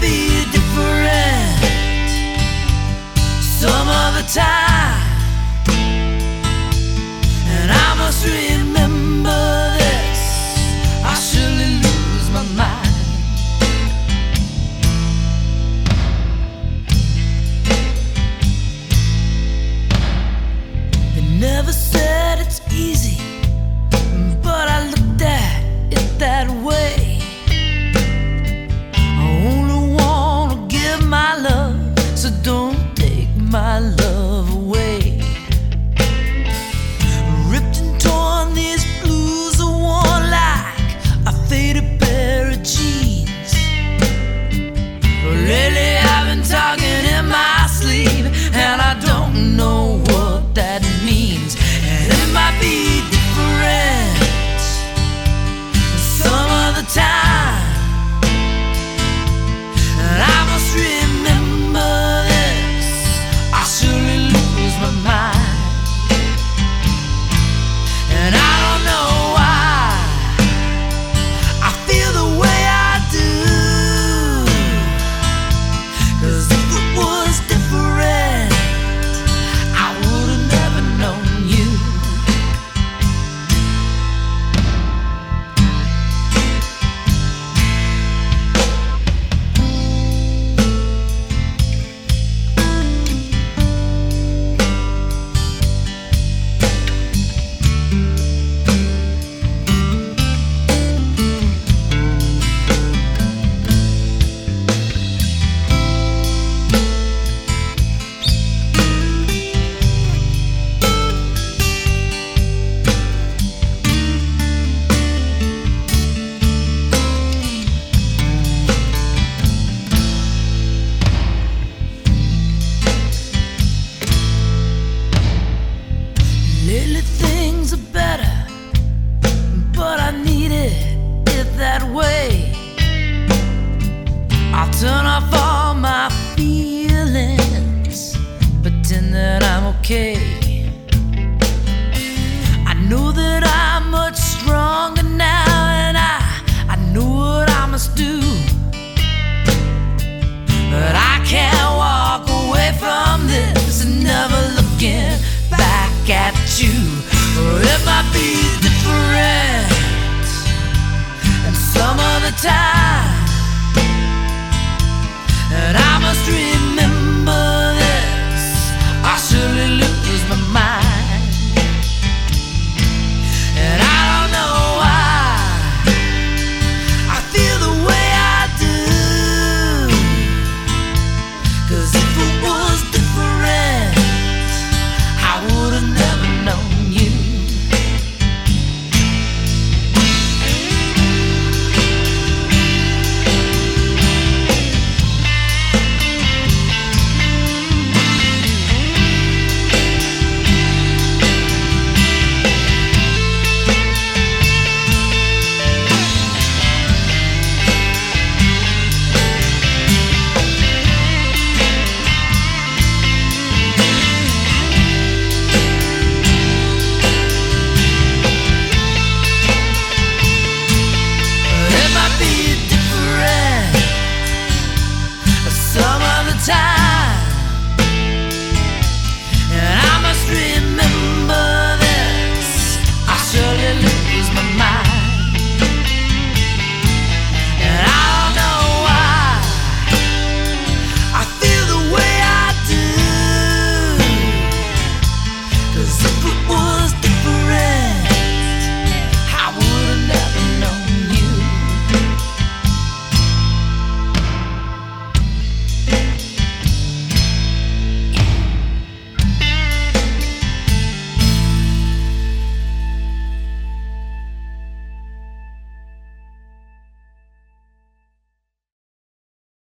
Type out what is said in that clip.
be different some other time, and I must remember this. I surely lose my mind. They never said it's easy, but I looked at it that way. My love, so don't take my love away. Ripped and torn, these blues are worn like a faded pair of jeans. Lately I've been talking in my sleep, and I don't know what that means. And it might be different some other time. Remember this, I surely lose my mind. And I don't know why I feel the way I do, 'cause if it was different, I would have never known you. Lately things are better, but I needed it that way. I'll turn off all my feelings, pretend that I'm okay. I know that I'm much stronger now, and I know what I must do. But I can't walk away from this and never looking back at you. Or it might be different and some other time, and